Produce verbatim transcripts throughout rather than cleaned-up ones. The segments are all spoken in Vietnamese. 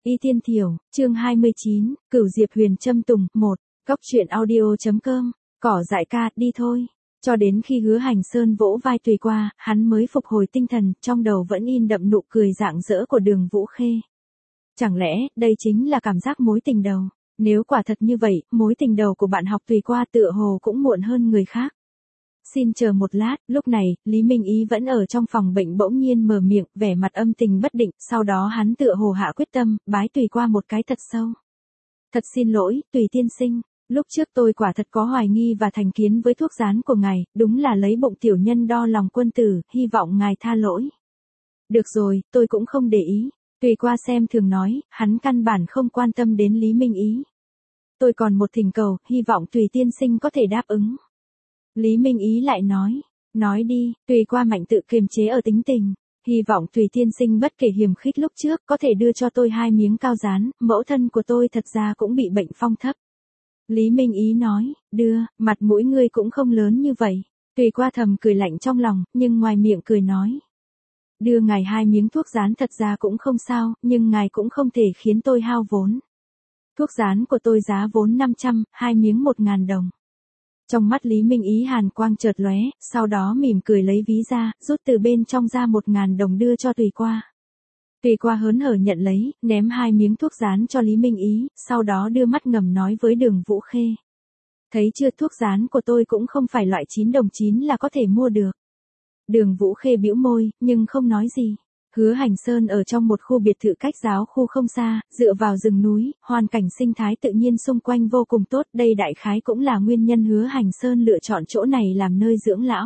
Y Tiên Thiểu, chương hai mươi chín, Cửu Diệp Huyền Châm Tùng, một, Cóc truyện audio chấm com, cỏ dại ca, đi thôi. Cho đến khi Hứa Hành Sơn vỗ vai Tùy qua, hắn mới phục hồi tinh thần, trong đầu vẫn in đậm nụ cười rạng rỡ của Đường Vũ Khê. Chẳng lẽ, đây chính là cảm giác mối tình đầu? Nếu quả thật như vậy, mối tình đầu của bạn học Tùy qua tựa hồ cũng muộn hơn người khác. Xin chờ một lát, lúc này, Lý Minh Ý vẫn ở trong phòng bệnh bỗng nhiên mở miệng, vẻ mặt âm tình bất định, sau đó hắn tựa hồ hạ quyết tâm, bái Tùy qua một cái thật sâu. Thật xin lỗi, Tùy tiên sinh, lúc trước tôi quả thật có hoài nghi và thành kiến với thuốc rán của ngài, đúng là lấy bụng tiểu nhân đo lòng quân tử, hy vọng ngài tha lỗi. Được rồi, tôi cũng không để ý. Tùy qua xem thường nói, hắn căn bản không quan tâm đến Lý Minh Ý. Tôi còn một thỉnh cầu, hy vọng Tùy tiên sinh có thể đáp ứng. Lý Minh Ý lại nói, nói đi, Tùy qua mạnh tự kiềm chế ở tính tình, hy vọng Tùy tiên sinh bất kể hiềm khích lúc trước có thể đưa cho tôi hai miếng cao rán, mẫu thân của tôi thật ra cũng bị bệnh phong thấp. Lý Minh Ý nói, đưa, mặt mũi ngươi cũng không lớn như vậy. Tùy qua thầm cười lạnh trong lòng, nhưng ngoài miệng cười nói. Đưa ngài hai miếng thuốc rán thật ra cũng không sao, nhưng ngài cũng không thể khiến tôi hao vốn. Thuốc rán của tôi giá vốn năm trăm, hai miếng một ngàn đồng. Trong mắt Lý Minh Ý hàn quang chợt lóe, sau đó mỉm cười lấy ví ra, rút từ bên trong ra một ngàn đồng đưa cho Tùy qua. Tùy qua hớn hở nhận lấy, ném hai miếng thuốc rán cho Lý Minh Ý, sau đó đưa mắt ngầm nói với Đường Vũ Khê. Thấy chưa, thuốc rán của tôi cũng không phải loại chín đồng chín là có thể mua được. Đường Vũ Khê bĩu môi, nhưng không nói gì. Hứa Hành Sơn ở trong một khu biệt thự cách giáo khu không xa, dựa vào rừng núi, hoàn cảnh sinh thái tự nhiên xung quanh vô cùng tốt. Đây đại khái cũng là nguyên nhân Hứa Hành Sơn lựa chọn chỗ này làm nơi dưỡng lão.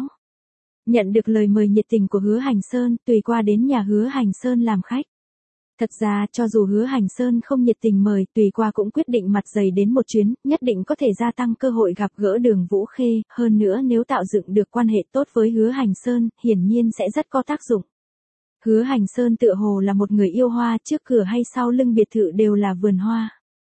Nhận được lời mời nhiệt tình của Hứa Hành Sơn, Tùy qua đến nhà Hứa Hành Sơn làm khách. Thật ra, cho dù Hứa Hành Sơn không nhiệt tình mời, Tùy qua cũng quyết định mặt dày đến một chuyến, nhất định có thể gia tăng cơ hội gặp gỡ Đường Vũ Khê, hơn nữa nếu tạo dựng được quan hệ tốt với Hứa Hành Sơn, hiển nhiên sẽ rất có tác dụng. Hứa Hành Sơn tựa hồ là một người yêu hoa, trước cửa hay sau lưng biệt thự đều là vườn hoa.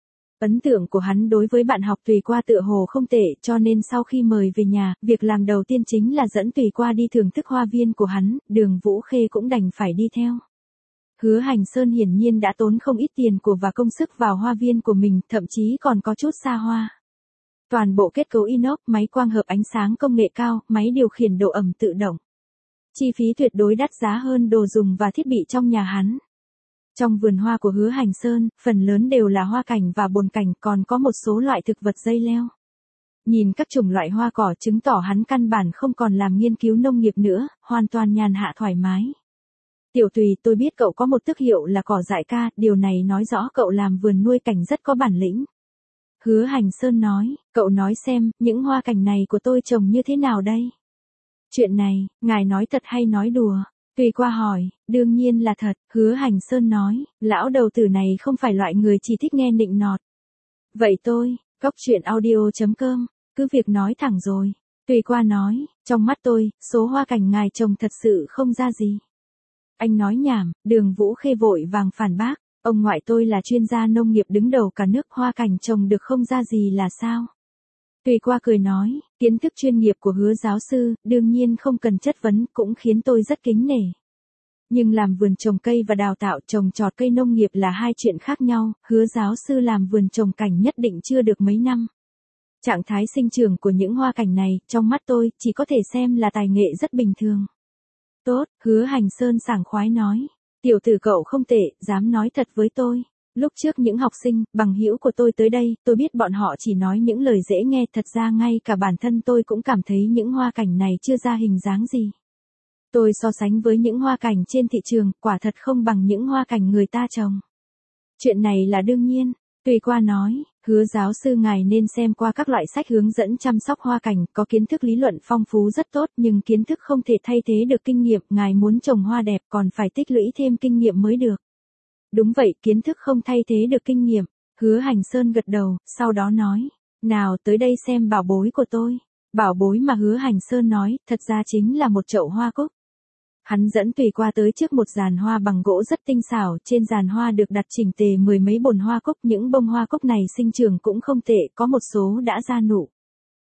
Ấn tượng của hắn đối với bạn học Tùy qua tựa hồ không tệ, cho nên sau khi mời về nhà, việc làm đầu tiên chính là dẫn Tùy qua đi thưởng thức hoa viên của hắn, Đường Vũ Khê cũng đành phải đi theo. Hứa Hành Sơn hiển nhiên đã tốn không ít tiền của và công sức vào hoa viên của mình, thậm chí còn có chút xa hoa. Toàn bộ kết cấu inox, máy quang hợp ánh sáng công nghệ cao, máy điều khiển độ ẩm tự động. Chi phí tuyệt đối đắt giá hơn đồ dùng và thiết bị trong nhà hắn. Trong vườn hoa của Hứa Hành Sơn, phần lớn đều là hoa cảnh và bồn cảnh, còn có một số loại thực vật dây leo. Nhìn các chủng loại hoa cỏ chứng tỏ hắn căn bản không còn làm nghiên cứu nông nghiệp nữa, hoàn toàn nhàn hạ thoải mái. Tiểu Tùy, tôi biết cậu có một tước hiệu là cỏ dại ca, điều này nói rõ cậu làm vườn nuôi cảnh rất có bản lĩnh. Hứa Hành Sơn nói, cậu nói xem, những hoa cảnh này của tôi trồng như thế nào đây? Chuyện này, ngài nói thật hay nói đùa? Tùy qua hỏi, đương nhiên là thật, Hứa Hành Sơn nói, lão đầu tử này không phải loại người chỉ thích nghe nịnh nọt. Vậy tôi, cóc truyện audio chấm com, cứ việc nói thẳng rồi. Tùy qua nói, trong mắt tôi, số hoa cảnh ngài trồng thật sự không ra gì. Anh nói nhảm, Đường Vũ Khê vội vàng phản bác, ông ngoại tôi là chuyên gia nông nghiệp đứng đầu cả nước, hoa cảnh trồng được không ra gì là sao? Tùy qua cười nói, kiến thức chuyên nghiệp của Hứa giáo sư, đương nhiên không cần chất vấn, cũng khiến tôi rất kính nể. Nhưng làm vườn trồng cây và đào tạo trồng trọt cây nông nghiệp là hai chuyện khác nhau, Hứa giáo sư làm vườn trồng cảnh nhất định chưa được mấy năm. Trạng thái sinh trưởng của những hoa cảnh này, trong mắt tôi, chỉ có thể xem là tài nghệ rất bình thường. Tốt, Hứa Hành Sơn sảng khoái nói, tiểu tử cậu không tệ, dám nói thật với tôi. Lúc trước những học sinh, bằng hữu của tôi tới đây, tôi biết bọn họ chỉ nói những lời dễ nghe, thật ra ngay cả bản thân tôi cũng cảm thấy những hoa cảnh này chưa ra hình dáng gì. Tôi so sánh với những hoa cảnh trên thị trường, quả thật không bằng những hoa cảnh người ta trồng. Chuyện này là đương nhiên, Tùy qua nói, Hứa giáo sư ngài nên xem qua các loại sách hướng dẫn chăm sóc hoa cảnh, có kiến thức lý luận phong phú rất tốt, nhưng kiến thức không thể thay thế được kinh nghiệm, ngài muốn trồng hoa đẹp còn phải tích lũy thêm kinh nghiệm mới được. Đúng vậy, kiến thức không thay thế được kinh nghiệm. Hứa Hành Sơn gật đầu, sau đó nói, nào tới đây xem bảo bối của tôi. Bảo bối mà Hứa Hành Sơn nói, thật ra chính là một chậu hoa cúc. Hắn dẫn Tùy qua tới trước một giàn hoa bằng gỗ rất tinh xảo, trên giàn hoa được đặt chỉnh tề mười mấy bồn hoa cúc, những bông hoa cúc này sinh trưởng cũng không tệ, có một số đã ra nụ.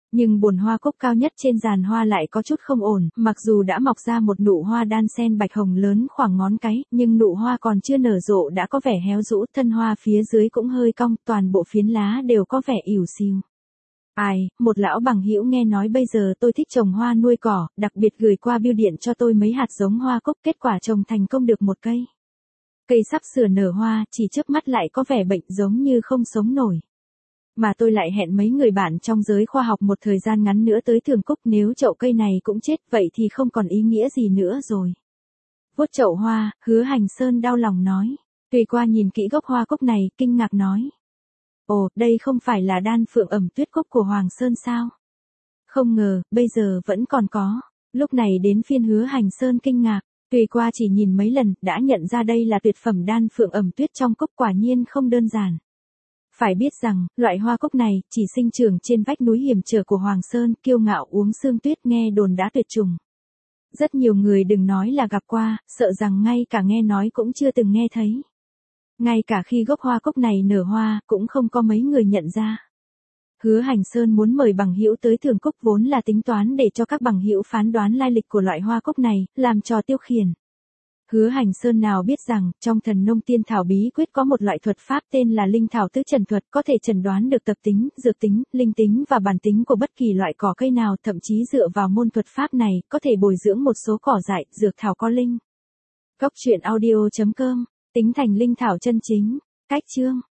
Nhưng bồn hoa cúc cao nhất trên giàn hoa lại có chút không ổn, mặc dù đã mọc ra một nụ hoa đan sen bạch hồng lớn khoảng ngón cái, nhưng nụ hoa còn chưa nở rộ đã có vẻ héo rũ, thân hoa phía dưới cũng hơi cong, toàn bộ phiến lá đều có vẻ ỉu xìu. Ai, một lão bằng hữu nghe nói bây giờ tôi thích trồng hoa nuôi cỏ, đặc biệt gửi qua bưu điện cho tôi mấy hạt giống hoa cúc, kết quả trồng thành công được một cây. Cây sắp sửa nở hoa, chỉ chớp mắt lại có vẻ bệnh giống như không sống nổi. Mà tôi lại hẹn mấy người bạn trong giới khoa học một thời gian ngắn nữa tới thưởng cúc, nếu chậu cây này cũng chết vậy thì không còn ý nghĩa gì nữa rồi. Vuốt chậu hoa, Hứa Hành Sơn đau lòng nói. Tùy qua nhìn kỹ gốc hoa cúc này, kinh ngạc nói. Ồ, đây không phải là đan phượng ẩm tuyết cúc của Hoàng Sơn sao? Không ngờ, bây giờ vẫn còn có. Lúc này đến phiên Hứa Hành Sơn kinh ngạc. Tùy qua chỉ nhìn mấy lần, đã nhận ra đây là tuyệt phẩm đan phượng ẩm tuyết trong cúc, quả nhiên không đơn giản. Phải biết rằng, loại hoa cúc này, chỉ sinh trưởng trên vách núi hiểm trở của Hoàng Sơn, kiêu ngạo uống sương tuyết, nghe đồn đã tuyệt chủng. Rất nhiều người đừng nói là gặp qua, sợ rằng ngay cả nghe nói cũng chưa từng nghe thấy. Ngay cả khi gốc hoa cúc này nở hoa, cũng không có mấy người nhận ra. Hứa Hành Sơn muốn mời bằng hữu tới thưởng cúc vốn là tính toán để cho các bằng hữu phán đoán lai lịch của loại hoa cúc này, làm trò tiêu khiển. Hứa Hành Sơn nào biết rằng, trong Thần Nông Tiên Thảo bí quyết có một loại thuật pháp tên là linh thảo tứ trần thuật, có thể chẩn đoán được tập tính, dược tính, linh tính và bản tính của bất kỳ loại cỏ cây nào, thậm chí dựa vào môn thuật pháp này, có thể bồi dưỡng một số cỏ dại, dược thảo có linh. Góc truyện audio chấm com, tính thành linh thảo chân chính. Cách chương